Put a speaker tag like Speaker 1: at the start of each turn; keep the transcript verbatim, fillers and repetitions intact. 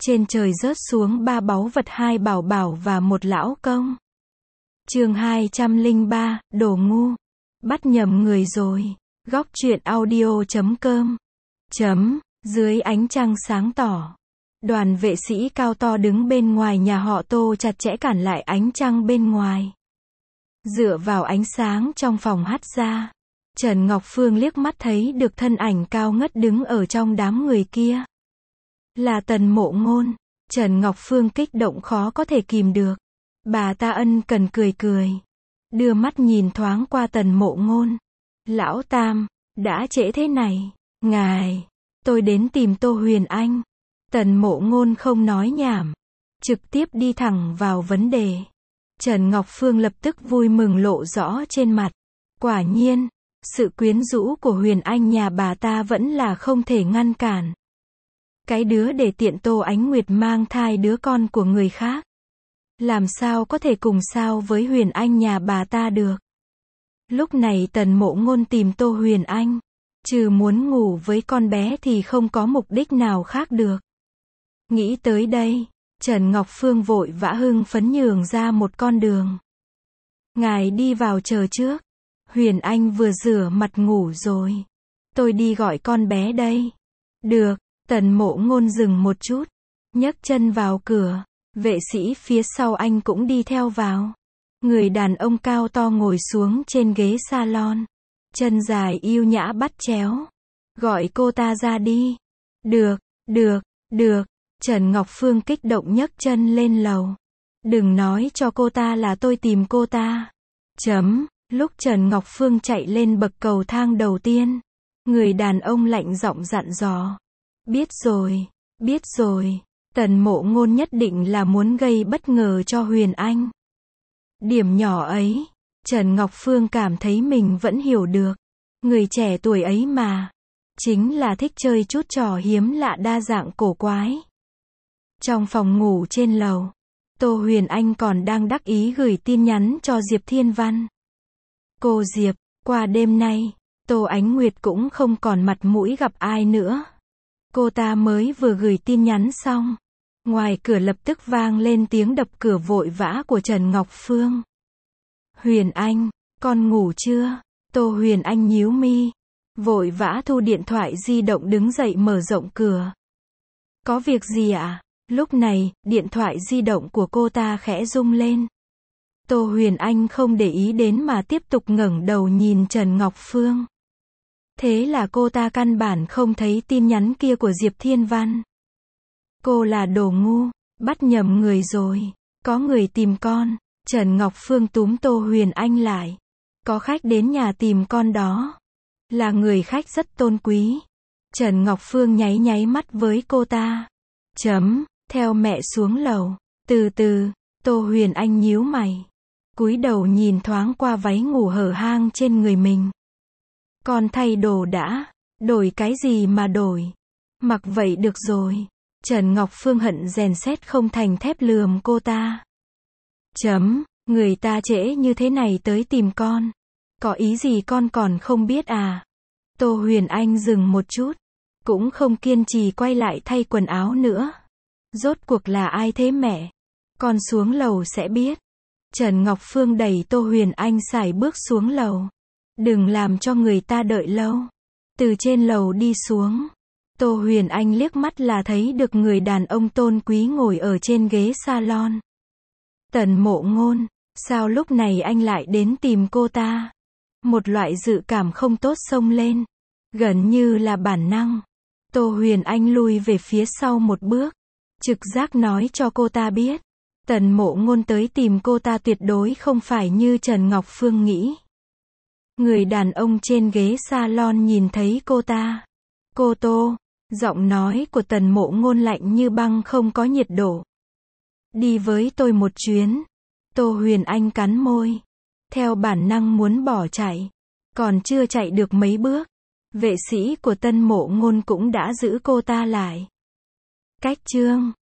Speaker 1: Trên trời rớt xuống ba báu vật, hai bảo bảo và một lão công. Chương hai trăm lẻ ba, đồ ngu. Bắt nhầm người rồi. Góc truyện audio chấm com. Chấm, dưới ánh trăng sáng tỏ. Đoàn vệ sĩ cao to đứng bên ngoài nhà họ Tô chặt chẽ cản lại ánh trăng bên ngoài. Dựa vào ánh sáng trong phòng hắt ra, Trần Ngọc Phương liếc mắt thấy được thân ảnh cao ngất đứng ở trong đám người kia. Là Tần Mộ Ngôn. Trần Ngọc Phương kích động khó có thể kìm được. Bà ta ân cần cười cười. Đưa mắt nhìn thoáng qua Tần Mộ Ngôn. Lão Tam, đã trễ thế này. Ngài, tôi đến tìm Tô Huyền Anh. Tần Mộ Ngôn không nói nhảm. Trực tiếp đi thẳng vào vấn đề. Trần Ngọc Phương lập tức vui mừng lộ rõ trên mặt. Quả nhiên, sự quyến rũ của Huyền Anh nhà bà ta vẫn là không thể ngăn cản. Cái đứa để tiện Tô Ánh Nguyệt mang thai đứa con của người khác. Làm sao có thể cùng sao với Huyền Anh nhà bà ta được. Lúc này Tần Mộ Ngôn tìm Tô Huyền Anh. Trừ muốn ngủ với con bé thì không có mục đích nào khác được. Nghĩ tới đây, Trần Ngọc Phương vội vã hưng phấn nhường ra một con đường. Ngài đi vào chờ trước. Huyền Anh vừa rửa mặt ngủ rồi. Tôi đi gọi con bé đây. Được. Tần Mộ Ngôn dừng một chút. Nhấc chân vào cửa. Vệ sĩ phía sau anh cũng đi theo vào. Người đàn ông cao to ngồi xuống trên ghế salon. Chân dài yêu nhã bắt chéo. Gọi cô ta ra đi. Được, được, được. Trần Ngọc Phương kích động nhấc chân lên lầu. Đừng nói cho cô ta là tôi tìm cô ta. Chấm. Lúc Trần Ngọc Phương chạy lên bậc cầu thang đầu tiên, người đàn ông lạnh giọng dặn dò. Biết rồi, biết rồi. Tần Mộ Ngôn nhất định là muốn gây bất ngờ cho Huyền Anh. Điểm nhỏ ấy, Trần Ngọc Phương cảm thấy mình vẫn hiểu được. Người trẻ tuổi ấy mà, chính là thích chơi chút trò hiếm lạ đa dạng cổ quái. Trong phòng ngủ trên lầu, Tô Huyền Anh còn đang đắc ý gửi tin nhắn cho Diệp Thiên Văn. Cô Diệp, qua đêm nay, Tô Ánh Nguyệt cũng không còn mặt mũi gặp ai nữa. Cô ta mới vừa gửi tin nhắn xong. Ngoài cửa lập tức vang lên tiếng đập cửa vội vã của Trần Ngọc Phương. Huyền Anh, con ngủ chưa? Tô Huyền Anh nhíu mi. Vội vã thu điện thoại di động đứng dậy mở rộng cửa. Có việc gì ạ? À? Lúc này, điện thoại di động của cô ta khẽ rung lên. Tô Huyền Anh không để ý đến mà tiếp tục ngẩng đầu nhìn Trần Ngọc Phương. Thế là cô ta căn bản không thấy tin nhắn kia của Diệp Thiên Văn. Cô là đồ ngu, bắt nhầm người rồi. Có người tìm con. Trần Ngọc Phương túm Tô Huyền Anh lại. Có khách đến nhà tìm con đó. Là người khách rất tôn quý. Trần Ngọc Phương nháy nháy mắt với cô ta. Chấm, theo mẹ xuống lầu. Từ từ, Tô Huyền Anh nhíu mày. Cúi đầu nhìn thoáng qua váy ngủ hở hang trên người mình. Con thay đồ đã. Đổi cái gì mà đổi? Mặc vậy được rồi. Trần Ngọc Phương hận rèn sét không thành thép lườm cô ta. Chấm, người ta trễ như thế này tới tìm con. Có ý gì con còn không biết à? Tô Huyền Anh dừng một chút. Cũng không kiên trì quay lại thay quần áo nữa. Rốt cuộc là ai thế mẹ? Con xuống lầu sẽ biết. Trần Ngọc Phương đẩy Tô Huyền Anh sải bước xuống lầu. Đừng làm cho người ta đợi lâu. Từ trên lầu đi xuống. Tô Huyền Anh liếc mắt là thấy được người đàn ông tôn quý ngồi ở trên ghế salon. Tần Mộ Ngôn, sao lúc này anh lại đến tìm cô ta? Một loại dự cảm không tốt xông lên. Gần như là bản năng. Tô Huyền Anh lùi về phía sau một bước. Trực giác nói cho cô ta biết. Tần Mộ Ngôn tới tìm cô ta tuyệt đối không phải như Trần Ngọc Phương nghĩ. Người đàn ông trên ghế salon nhìn thấy cô ta. Cô Tô, giọng nói của Tần Mộ Ngôn lạnh như băng không có nhiệt độ. Đi với tôi một chuyến. Tô Huyền Anh cắn môi. Theo bản năng muốn bỏ chạy. Còn chưa chạy được mấy bước. Vệ sĩ của Tần Mộ Ngôn cũng đã giữ cô ta lại. Cách chương